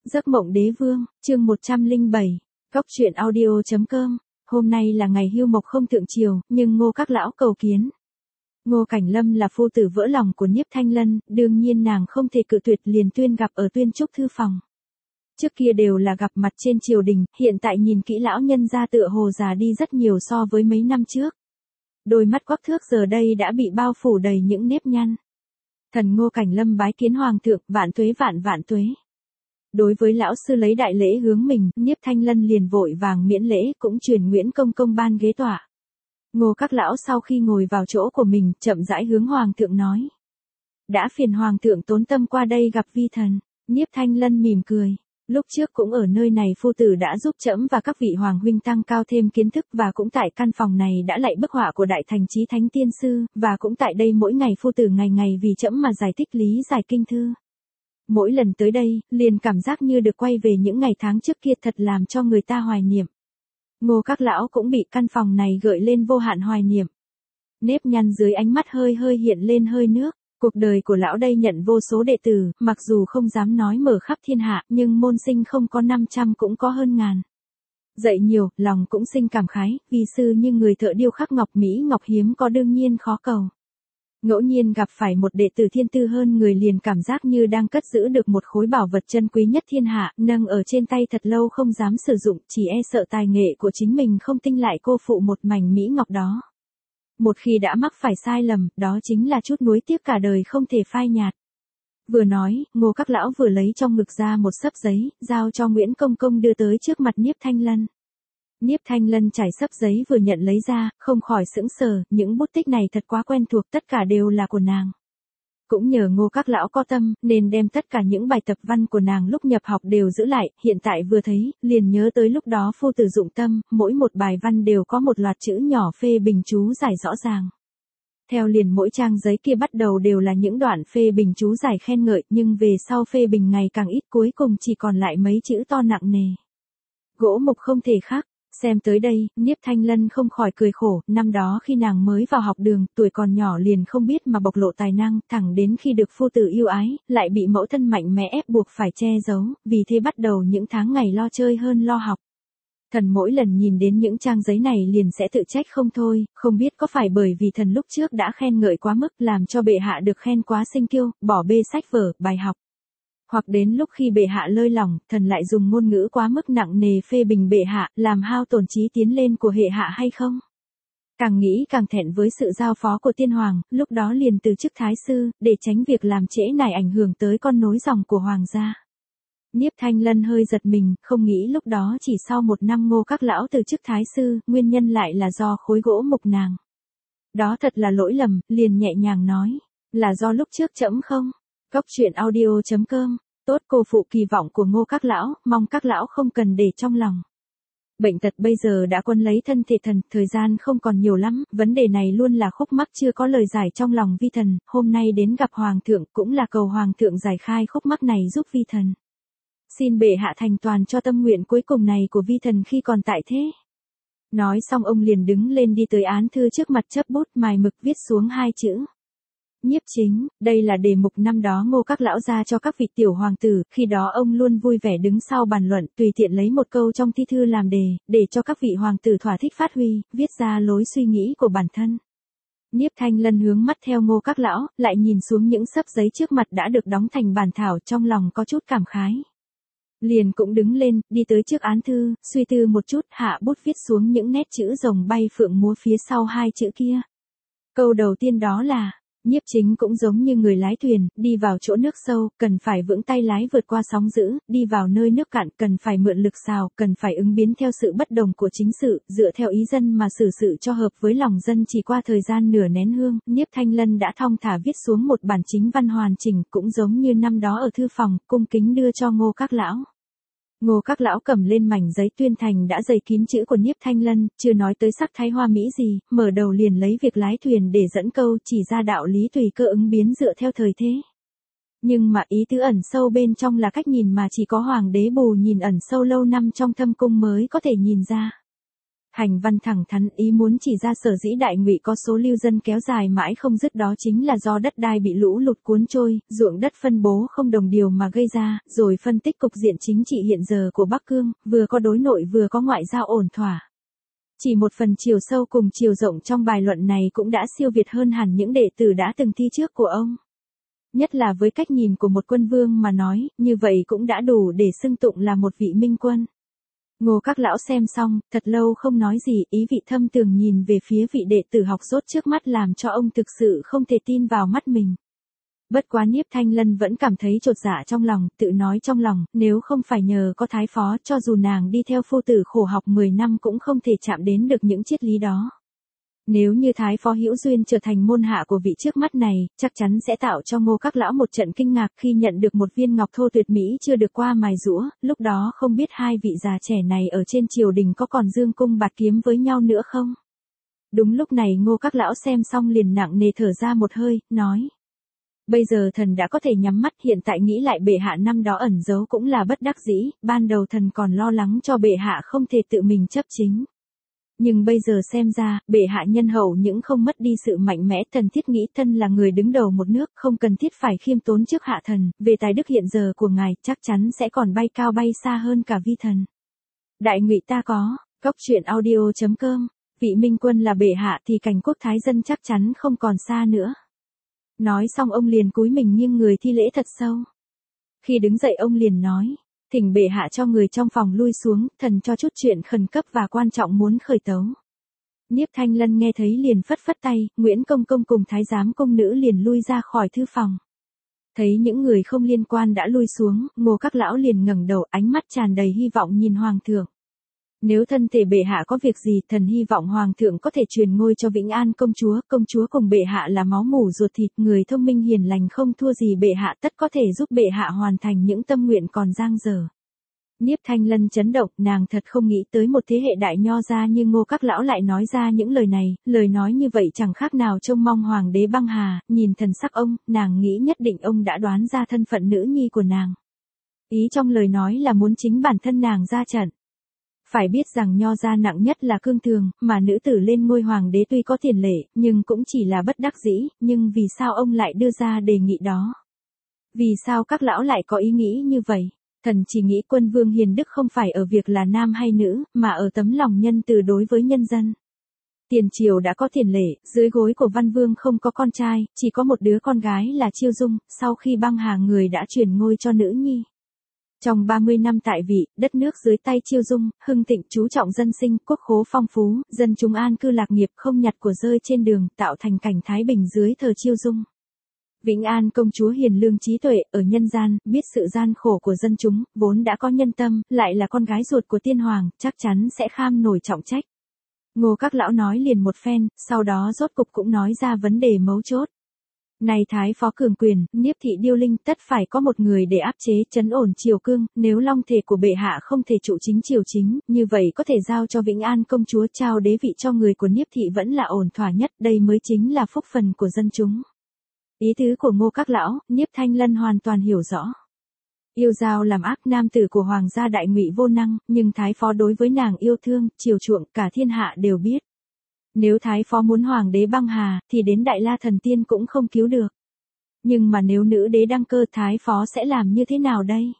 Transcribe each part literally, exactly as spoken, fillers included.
Giấc mộng đế vương, chương một trăm lẻ bảy, Góc truyện audio.com, hôm nay là ngày hưu mộc không thượng triều, nhưng Ngô các lão cầu kiến. Ngô Cảnh Lâm là phu tử vỡ lòng của Niếp Thanh Lân, đương nhiên nàng không thể cự tuyệt, liền tuyên gặp ở Tuyên Trúc thư phòng. Trước kia đều là gặp mặt trên triều đình, hiện tại nhìn kỹ lão nhân gia tựa hồ già đi rất nhiều so với mấy năm trước. Đôi mắt quắc thước giờ đây đã bị bao phủ đầy những nếp nhăn. Thần Ngô Cảnh Lâm bái kiến hoàng thượng, vạn tuế vạn vạn tuế. Đối với lão sư lấy đại lễ hướng mình, Niếp Thanh Lân liền vội vàng miễn lễ, cũng truyền Nguyễn Công Công ban ghế tọa. Ngô các lão sau khi ngồi vào chỗ của mình, chậm rãi hướng hoàng thượng nói: đã phiền hoàng thượng tốn tâm qua đây gặp vi thần. Niếp Thanh Lân mỉm cười: lúc trước cũng ở nơi này phu tử đã giúp trẫm và các vị hoàng huynh tăng cao thêm kiến thức, và cũng tại căn phòng này đã lạy bức họa của đại thành chí thánh tiên sư, và cũng tại đây mỗi ngày phu tử ngày ngày vì trẫm mà giải thích lý giải kinh thư. Mỗi lần tới đây, liền cảm giác như được quay về những ngày tháng trước kia, thật làm cho người ta hoài niệm. Ngô các lão cũng bị căn phòng này gợi lên vô hạn hoài niệm. Nếp nhăn dưới ánh mắt hơi hơi hiện lên hơi nước. Cuộc đời của lão đây nhận vô số đệ tử, mặc dù không dám nói mở khắp thiên hạ, nhưng môn sinh không có năm trăm cũng có hơn ngàn. Dạy nhiều, lòng cũng sinh cảm khái, vì sư như người thợ điêu khắc ngọc mỹ ngọc hiếm có đương nhiên khó cầu. Ngẫu nhiên gặp phải một đệ tử thiên tư hơn người, liền cảm giác như đang cất giữ được một khối bảo vật chân quý nhất thiên hạ, nâng ở trên tay thật lâu không dám sử dụng, chỉ e sợ tài nghệ của chính mình không tinh lại cô phụ một mảnh mỹ ngọc đó. Một khi đã mắc phải sai lầm, đó chính là chút nuối tiếc cả đời không thể phai nhạt. Vừa nói, Ngô các lão vừa lấy trong ngực ra một xấp giấy, giao cho Nguyễn Công Công đưa tới trước mặt Niếp Thanh Lân. Niếp Thanh Lân trải xấp giấy vừa nhận lấy ra, không khỏi sững sờ, những bút tích này thật quá quen thuộc, tất cả đều là của nàng. Cũng nhờ Ngô các lão có tâm, nên đem tất cả những bài tập văn của nàng lúc nhập học đều giữ lại, hiện tại vừa thấy, liền nhớ tới lúc đó phu tử dụng tâm, mỗi một bài văn đều có một loạt chữ nhỏ phê bình chú giải rõ ràng. Theo liền mỗi trang giấy kia bắt đầu đều là những đoạn phê bình chú giải khen ngợi, nhưng về sau phê bình ngày càng ít, cuối cùng chỉ còn lại mấy chữ to nặng nề. Gỗ mục không thể khác. Xem tới đây, Niếp Thanh Lân không khỏi cười khổ, năm đó khi nàng mới vào học đường, tuổi còn nhỏ liền không biết mà bộc lộ tài năng, thẳng đến khi được phu tử yêu ái, lại bị mẫu thân mạnh mẽ ép buộc phải che giấu, vì thế bắt đầu những tháng ngày lo chơi hơn lo học. Thần mỗi lần nhìn đến những trang giấy này liền sẽ tự trách không thôi, không biết có phải bởi vì thần lúc trước đã khen ngợi quá mức, làm cho bệ hạ được khen quá sinh kiêu, bỏ bê sách vở, bài học. Hoặc đến lúc khi bệ hạ lơi lòng, thần lại dùng ngôn ngữ quá mức nặng nề phê bình bệ hạ, làm hao tổn trí tiến lên của hệ hạ hay không? Càng nghĩ càng thẹn với sự giao phó của tiên hoàng, lúc đó liền từ chức thái sư, để tránh việc làm trễ nải ảnh hưởng tới con nối dòng của hoàng gia. Niếp Thanh Lân hơi giật mình, không nghĩ lúc đó chỉ sau một năm Ngô các lão từ chức thái sư, nguyên nhân lại là do khối gỗ mục nàng. Đó thật là lỗi lầm, liền nhẹ nhàng nói, là do lúc trước trẫm không? Góc truyện audio.com, tốt cô phụ kỳ vọng của Ngô các lão, mong các lão không cần để trong lòng. Bệnh tật bây giờ đã quân lấy thân thể thần, thời gian không còn nhiều lắm, vấn đề này luôn là khúc mắc chưa có lời giải trong lòng vi thần, hôm nay đến gặp hoàng thượng cũng là cầu hoàng thượng giải khai khúc mắc này giúp vi thần. Xin bệ hạ thành toàn cho tâm nguyện cuối cùng này của vi thần khi còn tại thế. Nói xong ông liền đứng lên đi tới án thư trước mặt, chấp bút mài mực viết xuống hai chữ: Nhiếp chính. Đây là đề mục năm đó Ngô các lão ra cho các vị tiểu hoàng tử, khi đó ông luôn vui vẻ đứng sau bàn luận, tùy tiện lấy một câu trong thi thư làm đề, để cho các vị hoàng tử thỏa thích phát huy, viết ra lối suy nghĩ của bản thân. Niếp Thanh Lân hướng mắt theo Ngô các lão, lại nhìn xuống những xấp giấy trước mặt đã được đóng thành bản thảo, trong lòng có chút cảm khái. Liền cũng đứng lên, đi tới trước án thư, suy tư một chút, hạ bút viết xuống những nét chữ rồng bay phượng múa phía sau hai chữ kia. Câu đầu tiên đó là: Nhiếp chính cũng giống như người lái thuyền, đi vào chỗ nước sâu, cần phải vững tay lái vượt qua sóng dữ, đi vào nơi nước cạn, cần phải mượn lực xào, cần phải ứng biến theo sự bất đồng của chính sự, dựa theo ý dân mà xử sự cho hợp với lòng dân. Chỉ qua thời gian nửa nén hương, Niếp Thanh Lân đã thong thả viết xuống một bản chính văn hoàn chỉnh, cũng giống như năm đó ở thư phòng, cung kính đưa cho Ngô các lão. Ngô các lão cầm lên mảnh giấy tuyên thành đã dày kín chữ của Niếp Thanh Lân, chưa nói tới sắc thái hoa mỹ gì, mở đầu liền lấy việc lái thuyền để dẫn câu, chỉ ra đạo lý tùy cơ ứng biến dựa theo thời thế. Nhưng mà ý tứ ẩn sâu bên trong là cách nhìn mà chỉ có hoàng đế bù nhìn ẩn sâu lâu năm trong thâm cung mới có thể nhìn ra. Hành văn thẳng thắn ý muốn chỉ ra sở dĩ Đại Ngụy có số lưu dân kéo dài mãi không dứt đó chính là do đất đai bị lũ lụt cuốn trôi, ruộng đất phân bố không đồng điều mà gây ra, rồi phân tích cục diện chính trị hiện giờ của Bắc Cương, vừa có đối nội vừa có ngoại giao ổn thỏa. Chỉ một phần chiều sâu cùng chiều rộng trong bài luận này cũng đã siêu việt hơn hẳn những đệ tử đã từng thi trước của ông. Nhất là với cách nhìn của một quân vương mà nói, như vậy cũng đã đủ để xưng tụng là một vị minh quân. Ngô các lão xem xong, thật lâu không nói gì, ý vị thâm tường nhìn về phía vị đệ tử học dốt trước mắt làm cho ông thực sự không thể tin vào mắt mình. Bất quá Niếp Thanh Lân vẫn cảm thấy chột dạ trong lòng, tự nói trong lòng, nếu không phải nhờ có thái phó cho dù nàng đi theo phu tử khổ học mười năm cũng không thể chạm đến được những triết lý đó. Nếu như thái phó hữu duyên trở thành môn hạ của vị trước mắt này, chắc chắn sẽ tạo cho Ngô các lão một trận kinh ngạc khi nhận được một viên ngọc thô tuyệt mỹ chưa được qua mài giũa, lúc đó không biết hai vị già trẻ này ở trên triều đình có còn dương cung bạt kiếm với nhau nữa không? Đúng lúc này Ngô các lão xem xong liền nặng nề thở ra một hơi, nói. Bây giờ thần đã có thể nhắm mắt, hiện tại nghĩ lại bệ hạ năm đó ẩn giấu cũng là bất đắc dĩ, ban đầu thần còn lo lắng cho bệ hạ không thể tự mình chấp chính. Nhưng bây giờ xem ra, bệ hạ nhân hậu những không mất đi sự mạnh mẽ, thần thiết nghĩ thân là người đứng đầu một nước, không cần thiết phải khiêm tốn trước hạ thần, về tài đức hiện giờ của ngài, chắc chắn sẽ còn bay cao bay xa hơn cả vi thần. Đại Ngụy ta có, góc truyện audio chấm com, vị minh quân là bệ hạ thì cảnh quốc thái dân chắc chắn không còn xa nữa. Nói xong ông liền cúi mình nghiêng người thi lễ thật sâu. Khi đứng dậy ông liền nói. Thỉnh bệ hạ cho người trong phòng lui xuống, thần cho chút chuyện khẩn cấp và quan trọng muốn khởi tấu. Niếp Thanh Lân nghe thấy liền phất phất tay, Nguyễn Công Công cùng thái giám công nữ liền lui ra khỏi thư phòng. Thấy những người không liên quan đã lui xuống, Ngô các lão liền ngẩng đầu, ánh mắt tràn đầy hy vọng nhìn hoàng thượng. Nếu thân thể bệ hạ có việc gì, thần hy vọng hoàng thượng có thể truyền ngôi cho Vĩnh An công chúa, công chúa cùng bệ hạ là máu mủ ruột thịt, người thông minh hiền lành không thua gì bệ hạ, tất có thể giúp bệ hạ hoàn thành những tâm nguyện còn dang dở. Niếp Thanh Lân chấn động, nàng thật không nghĩ tới một thế hệ đại nho gia như Ngô các lão lại nói ra những lời này, lời nói như vậy chẳng khác nào trông mong hoàng đế băng hà, nhìn thần sắc ông, nàng nghĩ nhất định ông đã đoán ra thân phận nữ nhi của nàng. Ý trong lời nói là muốn chính bản thân nàng ra trận. Phải biết rằng nho gia nặng nhất là cương thường, mà nữ tử lên ngôi hoàng đế tuy có tiền lệ, nhưng cũng chỉ là bất đắc dĩ, nhưng vì sao ông lại đưa ra đề nghị đó? Vì sao các lão lại có ý nghĩ như vậy? Thần chỉ nghĩ quân vương hiền đức không phải ở việc là nam hay nữ, mà ở tấm lòng nhân từ đối với nhân dân. Tiền triều đã có tiền lệ, dưới gối của văn vương không có con trai, chỉ có một đứa con gái là Chiêu Dung, sau khi băng hà người đã truyền ngôi cho nữ nhi. Trong ba mươi năm tại vị, đất nước dưới tay Chiêu Dung, hưng thịnh chú trọng dân sinh, quốc khố phong phú, dân chúng an cư lạc nghiệp không nhặt của rơi trên đường, tạo thành cảnh thái bình dưới thời Chiêu Dung. Vĩnh An công chúa hiền lương trí tuệ, ở nhân gian, biết sự gian khổ của dân chúng, vốn đã có nhân tâm, lại là con gái ruột của tiên hoàng, chắc chắn sẽ kham nổi trọng trách. Ngô các lão nói liền một phen, sau đó rốt cục cũng nói ra vấn đề mấu chốt. Này thái phó cường quyền, Niếp thị điêu linh tất phải có một người để áp chế, trấn ổn triều cương, nếu long thể của bệ hạ không thể trụ chính triều chính, như vậy có thể giao cho Vĩnh An công chúa trao đế vị cho người của Niếp thị vẫn là ổn thỏa nhất, đây mới chính là phúc phần của dân chúng. Ý tứ của Ngô các lão, Niếp Thanh Lân hoàn toàn hiểu rõ. Yêu giao làm ác, nam tử của hoàng gia Đại Ngụy vô năng, nhưng thái phó đối với nàng yêu thương, chiều chuộng, cả thiên hạ đều biết. Nếu thái phó muốn hoàng đế băng hà, thì đến Đại La Thần Tiên cũng không cứu được. Nhưng mà nếu nữ đế đăng cơ, thái phó sẽ làm như thế nào đây?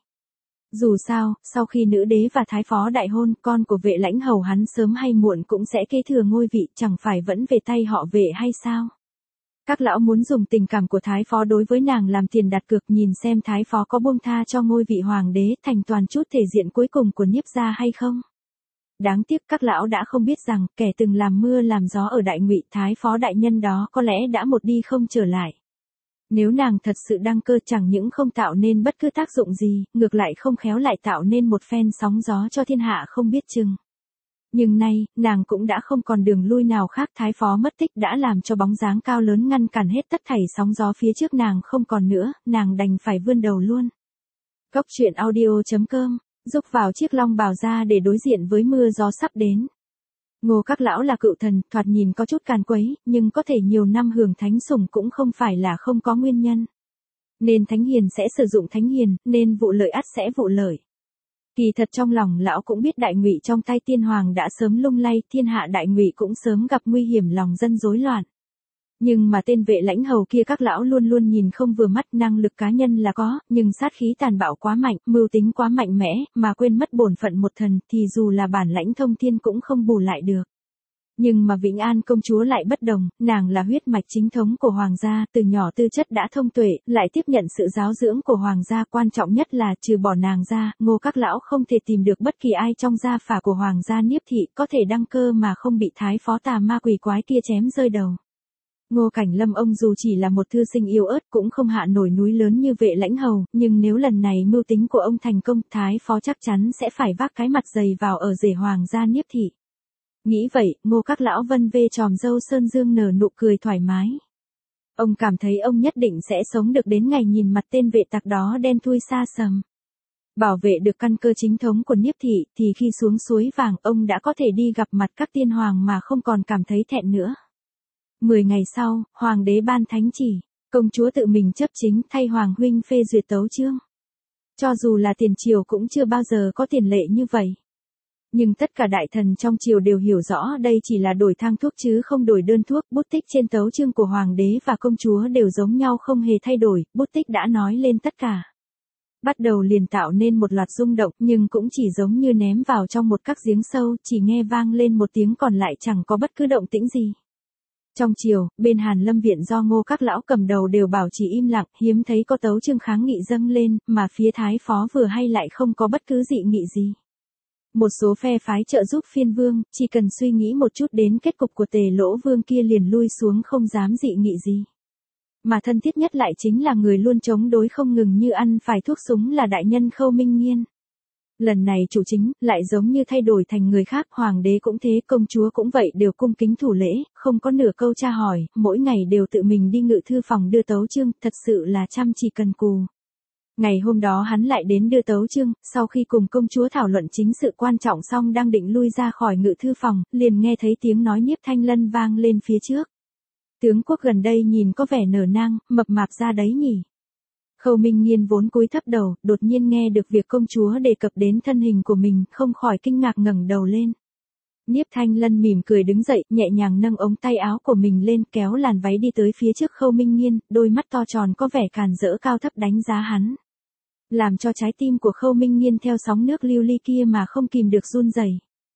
Dù sao, sau khi nữ đế và thái phó đại hôn, con của Vệ Lãnh Hầu hắn sớm hay muộn cũng sẽ kế thừa ngôi vị, chẳng phải vẫn về tay họ Vệ hay sao? Các lão muốn dùng tình cảm của thái phó đối với nàng làm tiền đặt cược, nhìn xem thái phó có buông tha cho ngôi vị hoàng đế, thành toàn chút thể diện cuối cùng của Niếp gia hay không? Đáng tiếc các lão đã không biết rằng, kẻ từng làm mưa làm gió ở Đại Ngụy, thái phó đại nhân đó có lẽ đã một đi không trở lại. Nếu nàng thật sự đăng cơ, chẳng những không tạo nên bất cứ tác dụng gì, ngược lại không khéo lại tạo nên một phen sóng gió cho thiên hạ không biết chừng. Nhưng nay, nàng cũng đã không còn đường lui nào khác, thái phó mất tích đã làm cho bóng dáng cao lớn ngăn cản hết tất thảy sóng gió phía trước nàng không còn nữa, nàng đành phải vươn đầu luôn. Góc truyện audio chấm com, rúc vào chiếc long bào ra để đối diện với mưa gió sắp đến. Ngô các lão là cựu thần, thoạt nhìn có chút càn quấy, nhưng có thể nhiều năm hưởng thánh sủng cũng không phải là không có nguyên nhân. Nên thánh hiền sẽ sử dụng thánh hiền, nên vụ lợi ắt sẽ vụ lợi. Kỳ thật trong lòng lão cũng biết Đại Ngụy trong tay tiên hoàng đã sớm lung lay, thiên hạ Đại Ngụy cũng sớm gặp nguy hiểm, lòng dân rối loạn. Nhưng mà tên vệ lãnh hầu kia các lão luôn luôn nhìn không vừa mắt, năng lực cá nhân là có, nhưng sát khí tàn bạo quá mạnh, mưu tính quá mạnh mẽ, mà quên mất bổn phận một thần, thì dù là bản lãnh thông thiên cũng không bù lại được. Nhưng mà Vĩnh An công chúa lại bất đồng, nàng là huyết mạch chính thống của hoàng gia, từ nhỏ tư chất đã thông tuệ, lại tiếp nhận sự giáo dưỡng của hoàng gia, quan trọng nhất là trừ bỏ nàng ra, Ngô các lão không thể tìm được bất kỳ ai trong gia phả của hoàng gia Niếp thị có thể đăng cơ mà không bị thái phó tà ma quỷ quái kia chém rơi đầu. Ngô Cảnh Lâm ông dù chỉ là một thư sinh yếu ớt cũng không hạ nổi núi lớn như vệ lãnh hầu, nhưng nếu lần này mưu tính của ông thành công, thái phó chắc chắn sẽ phải vác cái mặt dày vào ở rể hoàng gia Niếp thị. Nghĩ vậy, Ngô các lão vân vê tròm râu sơn dương nở nụ cười thoải mái. Ông cảm thấy ông nhất định sẽ sống được đến ngày nhìn mặt tên vệ tặc đó đen thui xa sầm. Bảo vệ được căn cơ chính thống của Niếp thị, thì khi xuống suối vàng ông đã có thể đi gặp mặt các tiên hoàng mà không còn cảm thấy thẹn nữa. Mười ngày sau, hoàng đế ban thánh chỉ, công chúa tự mình chấp chính thay hoàng huynh phê duyệt tấu chương. Cho dù là tiền triều cũng chưa bao giờ có tiền lệ như vậy. Nhưng tất cả đại thần trong triều đều hiểu rõ đây chỉ là đổi thang thuốc chứ không đổi đơn thuốc, bút tích trên tấu chương của hoàng đế và công chúa đều giống nhau không hề thay đổi, bút tích đã nói lên tất cả. Bắt đầu liền tạo nên một loạt rung động, nhưng cũng chỉ giống như ném vào trong một các giếng sâu, chỉ nghe vang lên một tiếng còn lại chẳng có bất cứ động tĩnh gì. Trong triều, bên Hàn Lâm viện do Ngô các lão cầm đầu đều bảo trì im lặng, hiếm thấy có tấu chương kháng nghị dâng lên, mà phía thái phó vừa hay lại không có bất cứ dị nghị gì. Một số phe phái trợ giúp phiên vương, chỉ cần suy nghĩ một chút đến kết cục của Tề Lỗ Vương kia liền lui xuống không dám dị nghị gì. Mà thân thiết nhất lại chính là người luôn chống đối không ngừng như ăn phải thuốc súng là đại nhân Khâu Minh Nghiên. Lần này chủ chính, lại giống như thay đổi thành người khác, hoàng đế cũng thế, công chúa cũng vậy, đều cung kính thủ lễ, không có nửa câu tra hỏi, mỗi ngày đều tự mình đi ngự thư phòng đưa tấu chương, thật sự là chăm chỉ cần cù. Ngày hôm đó hắn lại đến đưa tấu chương, sau khi cùng công chúa thảo luận chính sự quan trọng xong đang định lui ra khỏi ngự thư phòng, liền nghe thấy tiếng nói Nhiếp Thanh Lân vang lên phía trước. Tướng quốc gần đây nhìn có vẻ nở nang, mập mạp ra đấy nhỉ. Khâu Minh Nghiên vốn cúi thấp đầu, đột nhiên nghe được việc công chúa đề cập đến thân hình của mình, không khỏi kinh ngạc ngẩng đầu lên. Nhiếp Thanh Lân mỉm cười đứng dậy, nhẹ nhàng nâng ống tay áo của mình lên, kéo làn váy đi tới phía trước Khâu Minh Nghiên, đôi mắt to tròn có vẻ càn rỡ cao thấp đánh giá hắn. Làm cho trái tim của Khâu Minh Nghiên theo sóng nước lưu ly kia mà không kìm được run rẩy.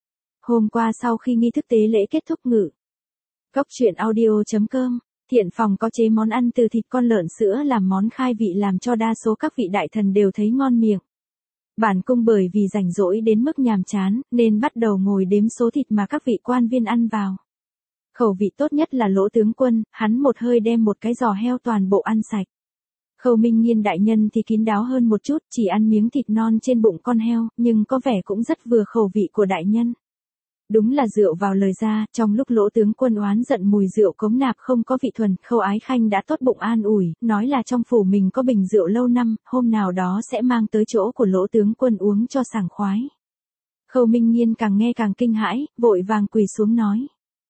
Hôm qua sau khi nghi thức tế lễ kết thúc ngự. Cốc truyện audio chấm com, Thiện Phòng có chế món ăn từ thịt con lợn sữa làm món khai vị làm cho đa số các vị đại thần đều thấy ngon miệng. Bản cung bởi vì rảnh rỗi đến mức nhàm chán, nên bắt đầu ngồi đếm số thịt mà các vị quan viên ăn vào. Khẩu vị tốt nhất là Lỗ tướng quân, hắn một hơi đem một cái giò heo toàn bộ ăn sạch. Khâu Minh Nghiên đại nhân thì kín đáo hơn một chút, chỉ ăn miếng thịt non trên bụng con heo, nhưng có vẻ cũng rất vừa khẩu vị của đại nhân. Đúng là rượu vào lời ra, trong lúc Lỗ tướng quân oán giận mùi rượu cống nạp không có vị thuần, Khâu Ái Khanh đã tốt bụng an ủi, nói là trong phủ mình có bình rượu lâu năm, hôm nào đó sẽ mang tới chỗ của Lỗ tướng quân uống cho sảng khoái. Khâu Minh Nghiên càng nghe càng kinh hãi, vội vàng quỳ xuống nói.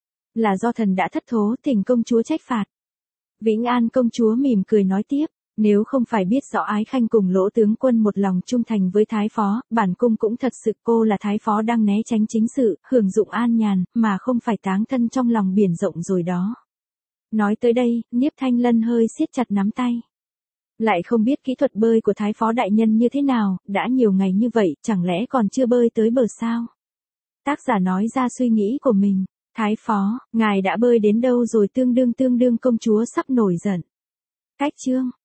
Là do thần đã thất thố, thỉnh công chúa trách phạt. Vĩnh An công chúa mỉm cười nói tiếp. Nếu không phải biết rõ Ái Khanh cùng Lỗ tướng quân một lòng trung thành với thái phó, bản cung cũng thật sự cô là thái phó đang né tránh chính sự, hưởng dụng an nhàn, mà không phải táng thân trong lòng biển rộng rồi đó. Nói tới đây, Nhiếp Thanh Lân hơi siết chặt nắm tay. Lại không biết kỹ thuật bơi của thái phó đại nhân như thế nào, đã nhiều ngày như vậy, chẳng lẽ còn chưa bơi tới bờ sao? Tác giả nói ra suy nghĩ của mình. Thái phó, ngài đã bơi đến đâu rồi? Tương đương tương đương công chúa sắp nổi giận. Cách chương.